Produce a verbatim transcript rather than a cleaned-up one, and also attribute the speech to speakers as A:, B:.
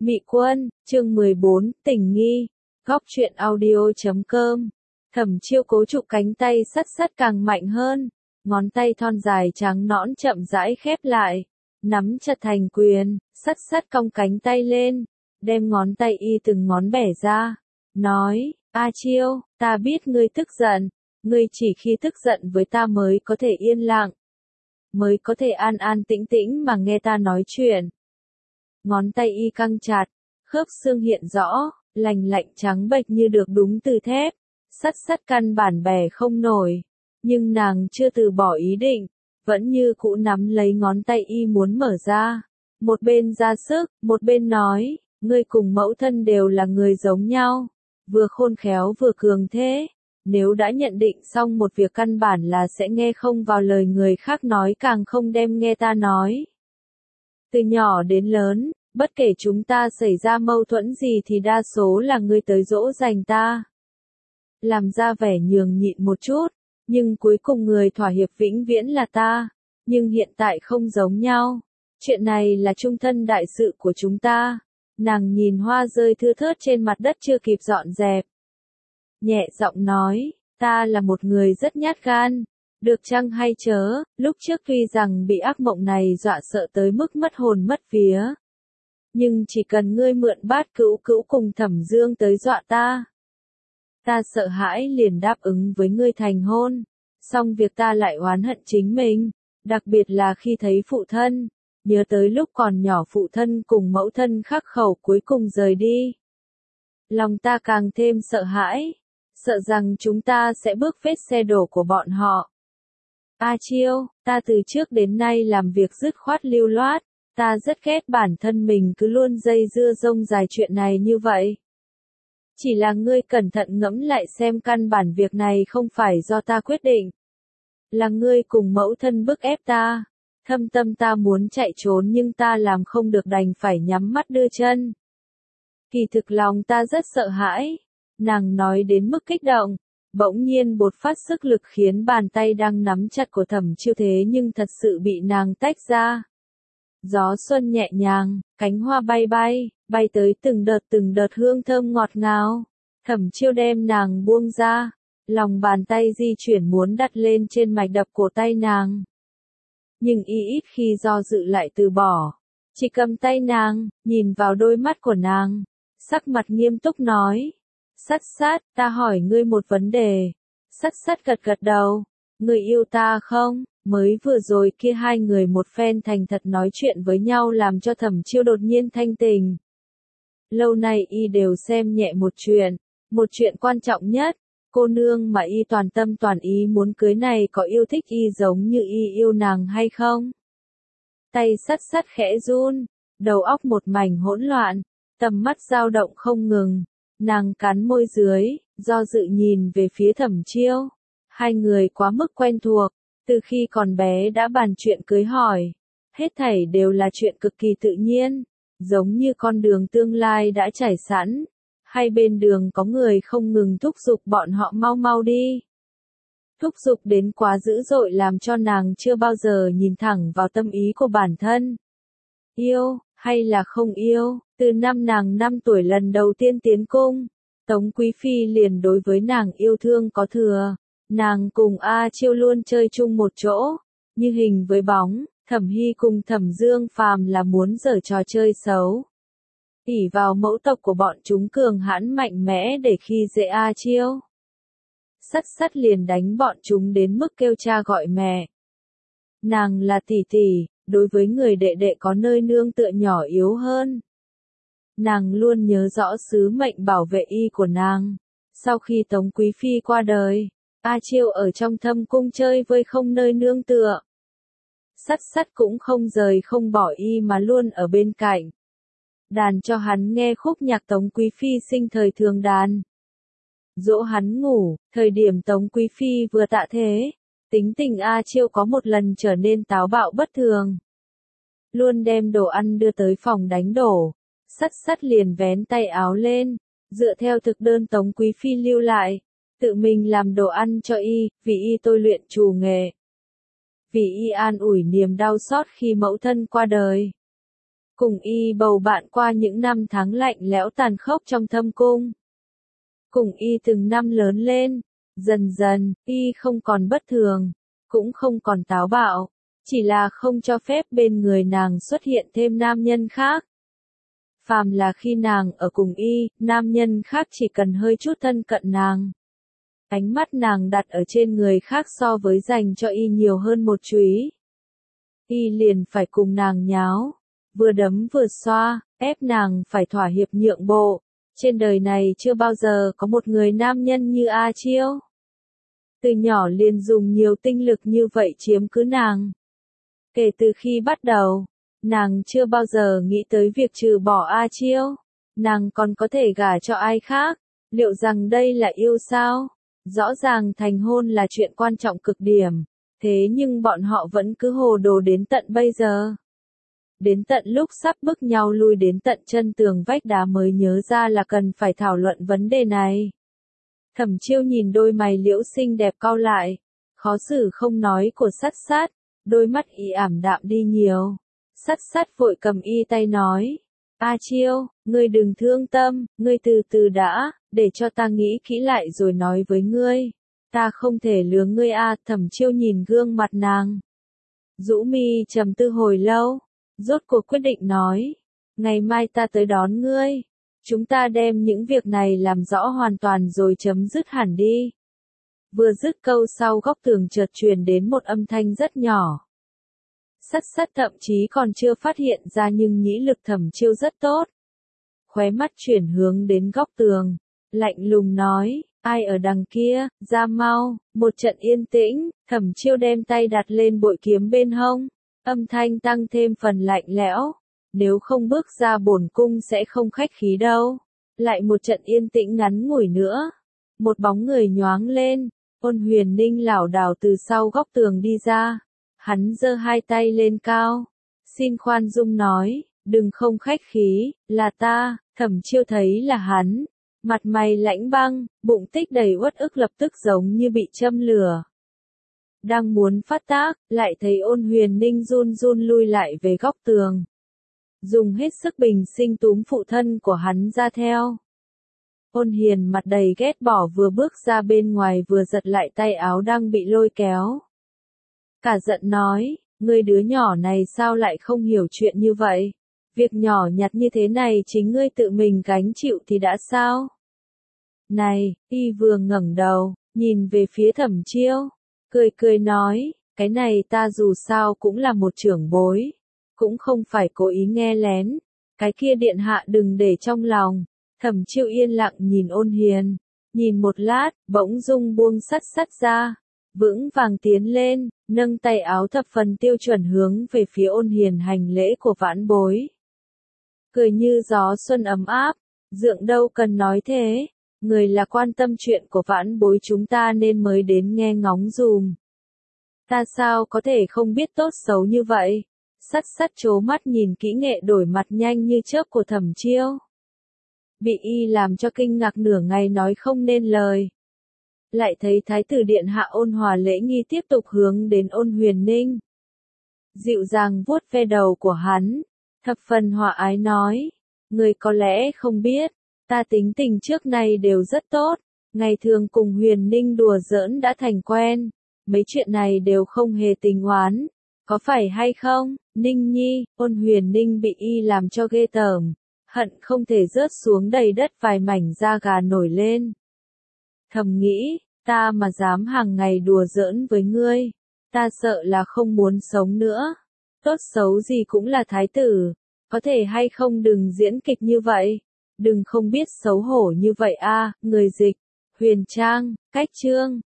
A: Mị Quân, chương mười bốn, tình nghi, góc truyện audio chấm com. Thẩm Chiêu cố trụ cánh tay sắt sắt càng mạnh hơn, ngón tay thon dài trắng nõn chậm rãi khép lại, nắm chặt thành quyền, sắt sắt cong cánh tay lên, đem ngón tay y từng ngón bẻ ra, nói, A Chiêu, ta biết ngươi tức giận, ngươi chỉ khi tức giận với ta mới có thể yên lặng, mới có thể an an tĩnh tĩnh mà nghe ta nói chuyện. Ngón tay y căng chặt, khớp xương hiện rõ, lành lạnh trắng bệch như được đúng từ thép, sắt sắt căn bản bẻ không nổi, nhưng nàng chưa từ bỏ ý định, vẫn như cũ nắm lấy ngón tay y muốn mở ra, một bên ra sức, một bên nói, ngươi cùng mẫu thân đều là người giống nhau, vừa khôn khéo vừa cường thế, nếu đã nhận định xong một việc căn bản là sẽ nghe không vào lời người khác nói, càng không đem nghe ta nói. Từ nhỏ đến lớn, bất kể chúng ta xảy ra mâu thuẫn gì thì đa số là ngươi tới dỗ dành ta. Làm ra vẻ nhường nhịn một chút, nhưng cuối cùng người thỏa hiệp vĩnh viễn là ta. Nhưng hiện tại không giống nhau. Chuyện này là chung thân đại sự của chúng ta. Nàng nhìn hoa rơi thưa thớt trên mặt đất chưa kịp dọn dẹp. Nhẹ giọng nói, ta là một người rất nhát gan. Được chăng hay chớ, lúc trước tuy rằng bị ác mộng này dọa sợ tới mức mất hồn mất vía. Nhưng chỉ cần ngươi mượn bát cữu cữu cùng Thẩm Dương tới dọa ta. Ta sợ hãi liền đáp ứng với ngươi thành hôn. Xong việc ta lại oán hận chính mình. Đặc biệt là khi thấy phụ thân. Nhớ tới lúc còn nhỏ phụ thân cùng mẫu thân khắc khẩu cuối cùng rời đi. Lòng ta càng thêm sợ hãi. Sợ rằng chúng ta sẽ bước vết xe đổ của bọn họ. A Chiêu, ta từ trước đến nay làm việc dứt khoát lưu loát, ta rất ghét bản thân mình cứ luôn dây dưa rông dài chuyện này như vậy. Chỉ là ngươi cẩn thận ngẫm lại xem căn bản việc này không phải do ta quyết định. Là ngươi cùng mẫu thân bức ép ta, thâm tâm ta muốn chạy trốn nhưng ta làm không được đành phải nhắm mắt đưa chân. Kỳ thực lòng ta rất sợ hãi, nàng nói đến mức kích động. Bỗng nhiên bột phát sức lực khiến bàn tay đang nắm chặt của Thẩm Chiêu thế nhưng thật sự bị nàng tách ra. Gió xuân nhẹ nhàng, cánh hoa bay bay, bay tới từng đợt từng đợt hương thơm ngọt ngào. Thẩm Chiêu đem nàng buông ra, lòng bàn tay di chuyển muốn đặt lên trên mạch đập cổ tay nàng. Nhưng y ít khi do dự lại từ bỏ, chỉ cầm tay nàng, nhìn vào đôi mắt của nàng, sắc mặt nghiêm túc nói. Sắt sắt, ta hỏi ngươi một vấn đề. Sắt sắt gật gật đầu. Ngươi yêu ta không? Mới vừa rồi kia hai người một phen thành thật nói chuyện với nhau làm cho Thẩm Chiêu đột nhiên thanh tình. Lâu nay y đều xem nhẹ một chuyện. Một chuyện quan trọng nhất. Cô nương mà y toàn tâm toàn ý muốn cưới này có yêu thích y giống như y yêu nàng hay không? Tay sắt sắt khẽ run. Đầu óc một mảnh hỗn loạn. Tầm mắt dao động không ngừng. Nàng cắn môi dưới, do dự nhìn về phía Thẩm Chiêu. Hai người quá mức quen thuộc, từ khi còn bé đã bàn chuyện cưới hỏi. Hết thảy đều là chuyện cực kỳ tự nhiên, giống như con đường tương lai đã trải sẵn. Hai bên đường có người không ngừng thúc giục bọn họ mau mau đi. Thúc giục đến quá dữ dội làm cho nàng chưa bao giờ nhìn thẳng vào tâm ý của bản thân. Yêu, hay là không yêu? Từ năm nàng năm tuổi lần đầu tiên tiến cung, Tống Quý Phi liền đối với nàng yêu thương có thừa. Nàng cùng A Chiêu luôn chơi chung một chỗ, như hình với bóng. Thẩm Hy cùng Thẩm Dương phàm là muốn giở trò chơi xấu. ỷ vào mẫu tộc của bọn chúng cường hãn mạnh mẽ để khi dễ A Chiêu. Sắt sắt liền đánh bọn chúng đến mức kêu cha gọi mẹ. Nàng là tỷ tỷ, đối với người đệ đệ có nơi nương tựa nhỏ yếu hơn. Nàng luôn nhớ rõ sứ mệnh bảo vệ y của nàng. Sau khi Tống Quý Phi qua đời, A Chiêu ở trong thâm cung chơi vơi không nơi nương tựa. Sắt sắt cũng không rời không bỏ y mà luôn ở bên cạnh. Đàn cho hắn nghe khúc nhạc Tống Quý Phi sinh thời thường đàn. Dỗ hắn ngủ, thời điểm Tống Quý Phi vừa tạ thế, tính tình A Chiêu có một lần trở nên táo bạo bất thường. Luôn đem đồ ăn đưa tới phòng đánh đổ. Sắt sắt liền vén tay áo lên, dựa theo thực đơn Tống Quý Phi lưu lại, tự mình làm đồ ăn cho y, vì y tôi luyện trù nghệ. Vì y an ủi niềm đau xót khi mẫu thân qua đời. cùng y bầu bạn qua những năm tháng lạnh lẽo tàn khốc trong thâm cung. Cùng y từng năm lớn lên, dần dần, y không còn bất thường, cũng không còn táo bạo, chỉ là không cho phép bên người nàng xuất hiện thêm nam nhân khác. Phàm là khi nàng ở cùng y, nam nhân khác chỉ cần hơi chút thân cận nàng. Ánh mắt nàng đặt ở trên người khác so với dành cho y nhiều hơn một chúy. Y liền phải cùng nàng nháo, vừa đấm vừa xoa, ép nàng phải thỏa hiệp nhượng bộ. Trên đời này chưa bao giờ có một người nam nhân như A Chiêu. Từ nhỏ liền dùng nhiều tinh lực như vậy chiếm cứ nàng. Kể từ khi bắt đầu, nàng chưa bao giờ nghĩ tới việc trừ bỏ A Chiêu. Nàng còn có thể gả cho ai khác, liệu rằng đây là yêu sao? Rõ ràng thành hôn là chuyện quan trọng cực điểm, thế nhưng bọn họ vẫn cứ hồ đồ đến tận bây giờ. Đến tận lúc sắp bước nhau lui đến tận chân tường vách đá mới nhớ ra là cần phải thảo luận vấn đề này. Thẩm Chiêu nhìn đôi mày liễu xinh đẹp cau lại, khó xử không nói của Sắt Sắt, đôi mắt y ảm đạm đi nhiều. Sắt Sắt vội cầm y tay nói, A Chiêu, ngươi đừng thương tâm, ngươi từ từ đã, để cho ta nghĩ kỹ lại rồi nói với ngươi. Ta không thể lừa ngươi a. Thẩm Chiêu nhìn gương mặt nàng, rũ mi trầm tư hồi lâu, rốt cuộc quyết định nói, ngày mai ta tới đón ngươi. Chúng ta đem những việc này làm rõ hoàn toàn rồi chấm dứt hẳn đi. Vừa dứt câu sau góc tường chợt truyền đến một âm thanh rất nhỏ. Sắt Sắt thậm chí còn chưa phát hiện ra nhưng nhĩ lực Thẩm Chiêu rất tốt. Khóe mắt chuyển hướng đến góc tường, lạnh lùng nói, ai ở đằng kia, ra mau. Một trận yên tĩnh, Thẩm Chiêu đem tay đặt lên bội kiếm bên hông, âm thanh tăng thêm phần lạnh lẽo. Nếu không bước ra bổn cung sẽ không khách khí đâu. Lại một trận yên tĩnh ngắn ngủi nữa. Một bóng người nhoáng lên, Ôn Huyền Ninh lảo đảo từ sau góc tường đi ra. Hắn giơ hai tay lên cao. Xin khoan dung nói, đừng không khách khí, là ta. Thẩm Chiêu thấy là hắn. Mặt mày lãnh băng, bụng tích đầy uất ức lập tức giống như bị châm lửa. Đang muốn phát tác, lại thấy Ôn Huyền Ninh run run lui lại về góc tường. Dùng hết sức bình sinh túm phụ thân của hắn ra theo. Ôn Hiền mặt đầy ghét bỏ vừa bước ra bên ngoài vừa giật lại tay áo đang bị lôi kéo. Cả giận nói, ngươi đứa nhỏ này sao lại không hiểu chuyện như vậy? Việc nhỏ nhặt như thế này chính ngươi tự mình gánh chịu thì đã sao? Này, y vừa ngẩng đầu, nhìn về phía Thẩm Chiêu, cười cười nói, cái này ta dù sao cũng là một trưởng bối, cũng không phải cố ý nghe lén, cái kia điện hạ đừng để trong lòng. Thẩm Chiêu yên lặng nhìn Ôn Hiền, nhìn một lát, bỗng dưng buông Sắt Sắt ra, vững vàng tiến lên, nâng tay áo thập phần tiêu chuẩn hướng về phía Ôn Hiền hành lễ của vãn bối. Cười như gió xuân ấm áp, dượng đâu cần nói thế, người là quan tâm chuyện của vãn bối chúng ta nên mới đến nghe ngóng dùm. Ta sao có thể không biết tốt xấu như vậy? Sắt Sắt trố mắt nhìn kỹ nghệ đổi mặt nhanh như chớp của Thẩm Chiêu. Bị y làm cho kinh ngạc nửa ngày nói không nên lời. Lại thấy Thái tử điện hạ ôn hòa lễ nghi tiếp tục hướng đến Ôn Huyền Ninh. Dịu dàng vuốt ve đầu của hắn, thập phần hòa ái nói, người có lẽ không biết, ta tính tình trước nay đều rất tốt, ngày thường cùng Huyền Ninh đùa giỡn đã thành quen, mấy chuyện này đều không hề tình oán, có phải hay không? Ninh Nhi, Ôn Huyền Ninh bị y làm cho ghê tởm, hận không thể rớt xuống đầy đất vài mảnh da gà nổi lên. Thầm nghĩ, ta mà dám hàng ngày đùa giỡn với ngươi, ta sợ là không muốn sống nữa. Tốt xấu gì cũng là thái tử, có thể hay không đừng diễn kịch như vậy, đừng không biết xấu hổ như vậy a. Người dịch, Huyền Trang, Cách Chương.